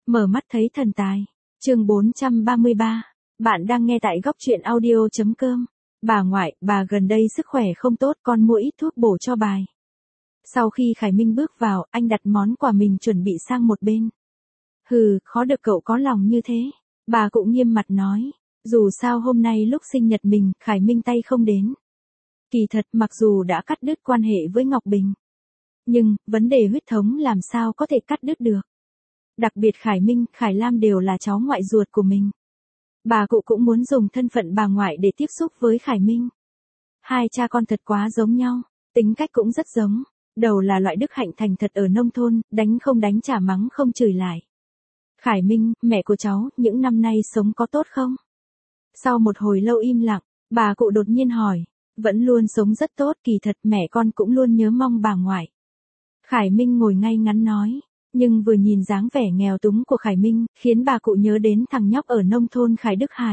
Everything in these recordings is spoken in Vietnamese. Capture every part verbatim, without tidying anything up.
Mở mắt thấy thần tài. Chương bốn trăm ba mươi ba. Bạn đang nghe tại góc truyện audio chấm com. Bà ngoại, bà gần đây sức khỏe không tốt, con mua ít thuốc bổ cho bài. Sau khi Khải Minh bước vào, anh đặt món quà mình chuẩn bị sang một bên. Hừ, khó được cậu có lòng như thế. Bà cụ nghiêm mặt nói. Dù sao hôm nay lúc sinh nhật mình, Khải Minh tay không đến. Kỳ thật, mặc dù đã cắt đứt quan hệ với Ngọc Bình, nhưng, vấn đề huyết thống làm sao có thể cắt đứt được. Đặc biệt Khải Minh, Khải Lam đều là cháu ngoại ruột của mình. Bà cụ cũng muốn dùng thân phận bà ngoại để tiếp xúc với Khải Minh. Hai cha con thật quá giống nhau, tính cách cũng rất giống. Đầu là loại đức hạnh thành thật ở nông thôn, đánh không đánh trả mắng không chửi lại. Khải Minh, mẹ của cháu, những năm nay sống có tốt không? Sau một hồi lâu im lặng, bà cụ đột nhiên hỏi. Vẫn luôn sống rất tốt, kỳ thật mẹ con cũng luôn nhớ mong bà ngoại. Khải Minh ngồi ngay ngắn nói. Nhưng vừa nhìn dáng vẻ nghèo túng của Khải Minh, khiến bà cụ nhớ đến thằng nhóc ở nông thôn Khải Đức Hải.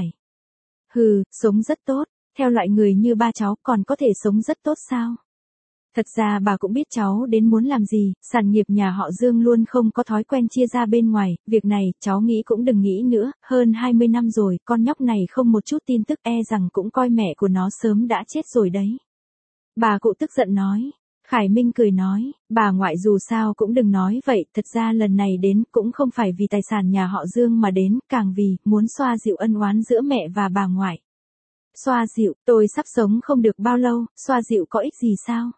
Hừ, sống rất tốt, theo loại người như ba cháu còn có thể sống rất tốt sao? Thật ra bà cũng biết cháu đến muốn làm gì, sản nghiệp nhà họ Dương luôn không có thói quen chia ra bên ngoài, việc này cháu nghĩ cũng đừng nghĩ nữa, hơn hai mươi năm rồi, con nhóc này không một chút tin tức, e rằng cũng coi mẹ của nó sớm đã chết rồi đấy. Bà cụ tức giận nói. Khải Minh cười nói, bà ngoại dù sao cũng đừng nói vậy, thật ra lần này đến cũng không phải vì tài sản nhà họ Dương mà đến, càng vì muốn xoa dịu ân oán giữa mẹ và bà ngoại. Xoa dịu, tôi sắp sống không được bao lâu, xoa dịu có ích gì sao?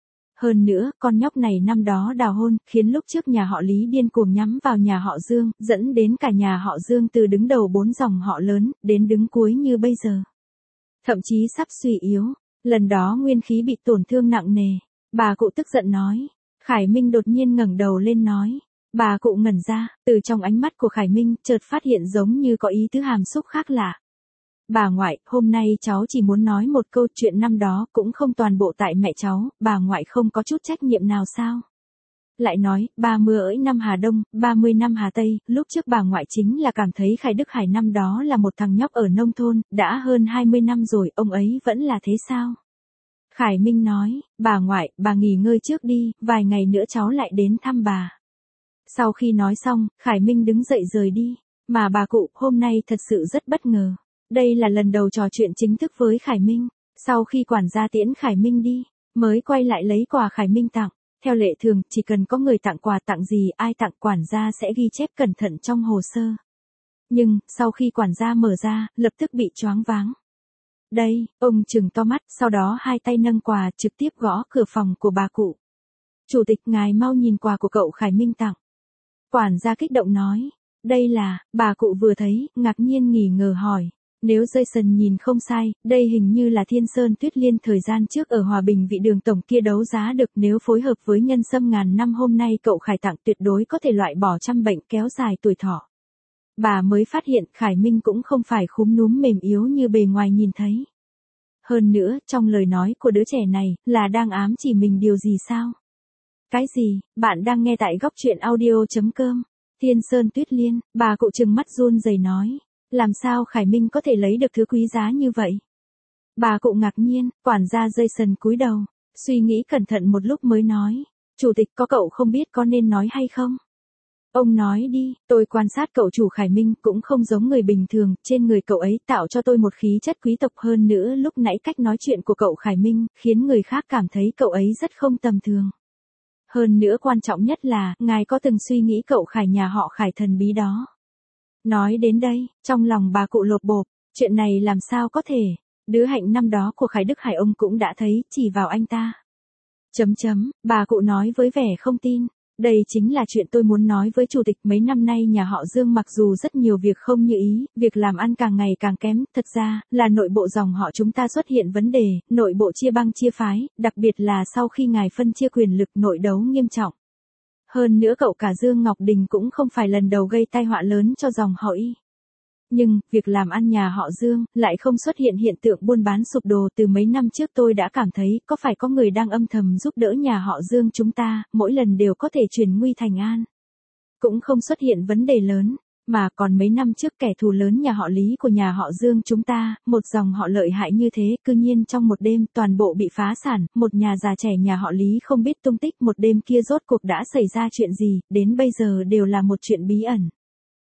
Hơn nữa, con nhóc này năm đó đào hôn, khiến lúc trước nhà họ Lý điên cuồng nhắm vào nhà họ Dương, dẫn đến cả nhà họ Dương từ đứng đầu bốn dòng họ lớn, đến đứng cuối như bây giờ. Thậm chí sắp suy yếu, lần đó nguyên khí bị tổn thương nặng nề. Bà cụ tức giận nói. Khải Minh đột nhiên ngẩng đầu lên nói. Bà cụ ngẩn ra, từ trong ánh mắt của Khải Minh chợt phát hiện giống như có ý tứ hàm xúc khác lạ. Bà ngoại, hôm nay cháu chỉ muốn nói một câu chuyện năm đó cũng không toàn bộ tại mẹ cháu, bà ngoại không có chút trách nhiệm nào sao? Lại nói, ba mươi ỡi năm Hà Đông, ba mươi năm Hà Tây, lúc trước bà ngoại chính là cảm thấy Khải Đức Hải năm đó là một thằng nhóc ở nông thôn, đã hơn hai mươi năm rồi, ông ấy vẫn là thế sao? Khải Minh nói, bà ngoại, bà nghỉ ngơi trước đi, vài ngày nữa cháu lại đến thăm bà. Sau khi nói xong, Khải Minh đứng dậy rời đi, mà bà cụ hôm nay thật sự rất bất ngờ. Đây là lần đầu trò chuyện chính thức với Khải Minh, sau khi quản gia tiễn Khải Minh đi, mới quay lại lấy quà Khải Minh tặng. Theo lệ thường, chỉ cần có người tặng quà tặng gì ai tặng quản gia sẽ ghi chép cẩn thận trong hồ sơ. Nhưng, sau khi quản gia mở ra, lập tức bị choáng váng. Đây, ông trừng to mắt, sau đó hai tay nâng quà trực tiếp gõ cửa phòng của bà cụ. Chủ tịch ngài mau nhìn quà của cậu Khải Minh tặng. Quản gia kích động nói, đây là, bà cụ vừa thấy, ngạc nhiên nghỉ ngờ hỏi. Nếu Jason nhìn không sai, đây hình như là Thiên Sơn Tuyết Liên thời gian trước ở Hòa Bình vị đường tổng kia đấu giá được, nếu phối hợp với nhân sâm ngàn năm hôm nay cậu Khải tặng tuyệt đối có thể loại bỏ trăm bệnh kéo dài tuổi thọ. Bà mới phát hiện Khải Minh cũng không phải khúm núm mềm yếu như bề ngoài nhìn thấy. Hơn nữa, trong lời nói của đứa trẻ này, là đang ám chỉ mình điều gì sao? Cái gì, bạn đang nghe tại góc truyện audio chấm com. Thiên Sơn Tuyết Liên, bà cụ trừng mắt run rẩy nói. Làm sao Khải Minh có thể lấy được thứ quý giá như vậy? Bà cụ ngạc nhiên, quản gia Jason cúi đầu, suy nghĩ cẩn thận một lúc mới nói. Chủ tịch, có cậu không biết có nên nói hay không? Ông nói đi, tôi quan sát cậu chủ Khải Minh cũng không giống người bình thường, trên người cậu ấy tạo cho tôi một khí chất quý tộc, hơn nữa lúc nãy cách nói chuyện của cậu Khải Minh, khiến người khác cảm thấy cậu ấy rất không tầm thường. Hơn nữa quan trọng nhất là, ngài có từng suy nghĩ cậu Khải nhà họ Khải thần bí đó. Nói đến đây, trong lòng bà cụ lột bột, chuyện này làm sao có thể, đứa hạnh năm đó của Khải Đức Hải ông cũng đã thấy, chỉ vào anh ta. Chấm chấm, bà cụ nói với vẻ không tin. Đây chính là chuyện tôi muốn nói với chủ tịch, mấy năm nay nhà họ Dương mặc dù rất nhiều việc không như ý, việc làm ăn càng ngày càng kém, thật ra, là nội bộ dòng họ chúng ta xuất hiện vấn đề, nội bộ chia bang chia phái, đặc biệt là sau khi ngài phân chia quyền lực nội đấu nghiêm trọng. Hơn nữa cậu cả Dương Ngọc Đình cũng không phải lần đầu gây tai họa lớn cho dòng họ Y. Nhưng, việc làm ăn nhà họ Dương, lại không xuất hiện hiện tượng buôn bán sụp đổ. Từ mấy năm trước tôi đã cảm thấy, có phải có người đang âm thầm giúp đỡ nhà họ Dương chúng ta, mỗi lần đều có thể chuyển nguy thành an. Cũng không xuất hiện vấn đề lớn, mà còn mấy năm trước kẻ thù lớn nhà họ Lý của nhà họ Dương chúng ta, một dòng họ lợi hại như thế, cư nhiên trong một đêm toàn bộ bị phá sản, một nhà già trẻ nhà họ Lý không biết tung tích, một đêm kia rốt cuộc đã xảy ra chuyện gì, đến bây giờ đều là một chuyện bí ẩn.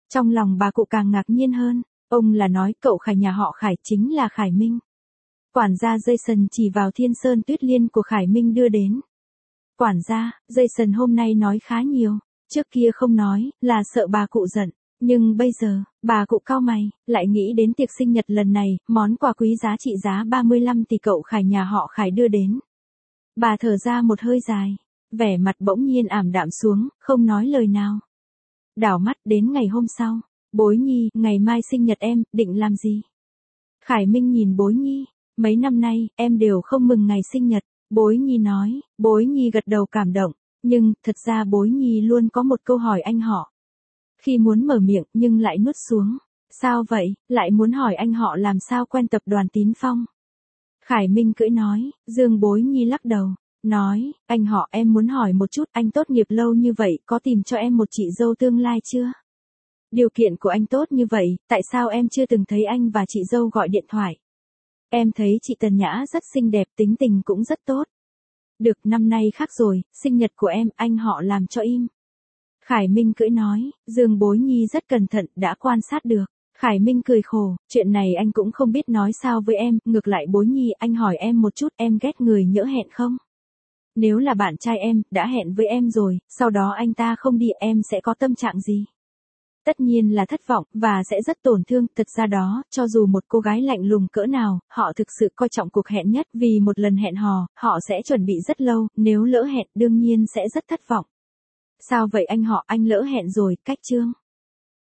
Trong lòng bà cụ càng ngạc nhiên hơn, ông là nói cậu Khải nhà họ Khải chính là Khải Minh. Quản gia Jason chỉ vào Thiên Sơn Tuyết Liên của Khải Minh đưa đến. Quản gia, Jason hôm nay nói khá nhiều, trước kia không nói, là sợ bà cụ giận. Nhưng bây giờ, bà cụ cau mày, lại nghĩ đến tiệc sinh nhật lần này, món quà quý giá trị giá ba mươi lăm tỷ cậu Khải nhà họ Khải đưa đến. Bà thở ra một hơi dài, vẻ mặt bỗng nhiên ảm đạm xuống, không nói lời nào. Đảo mắt đến ngày hôm sau, Bối Nhi, ngày mai sinh nhật em, định làm gì? Khải Minh nhìn Bối Nhi, mấy năm nay, em đều không mừng ngày sinh nhật. Bối Nhi nói, Bối Nhi gật đầu cảm động, nhưng, thật ra Bối Nhi luôn có một câu hỏi anh họ. Khi muốn mở miệng, nhưng lại nuốt xuống. Sao vậy, lại muốn hỏi anh họ làm sao quen tập đoàn Tín Phong? Khải Minh cưỡi nói, Dương Bối Nhi lắc đầu, nói, anh họ em muốn hỏi một chút, anh tốt nghiệp lâu như vậy, có tìm cho em một chị dâu tương lai chưa? Điều kiện của anh tốt như vậy, tại sao em chưa từng thấy anh và chị dâu gọi điện thoại? Em thấy chị Tần Nhã rất xinh đẹp, tính tình cũng rất tốt. Được, năm nay khác rồi, sinh nhật của em, anh họ làm cho im. Khải Minh cưỡi nói, Dương Bối Nhi rất cẩn thận, đã quan sát được. Khải Minh cười khổ, chuyện này anh cũng không biết nói sao với em, ngược lại Bối Nhi, anh hỏi em một chút, em ghét người nhỡ hẹn không? Nếu là bạn trai em, đã hẹn với em rồi, sau đó anh ta không đi, em sẽ có tâm trạng gì? Tất nhiên là thất vọng, và sẽ rất tổn thương, thật ra đó, cho dù một cô gái lạnh lùng cỡ nào, họ thực sự coi trọng cuộc hẹn nhất, vì một lần hẹn hò, họ sẽ chuẩn bị rất lâu, nếu lỡ hẹn, đương nhiên sẽ rất thất vọng. Sao vậy anh họ, anh lỡ hẹn rồi, cách chương.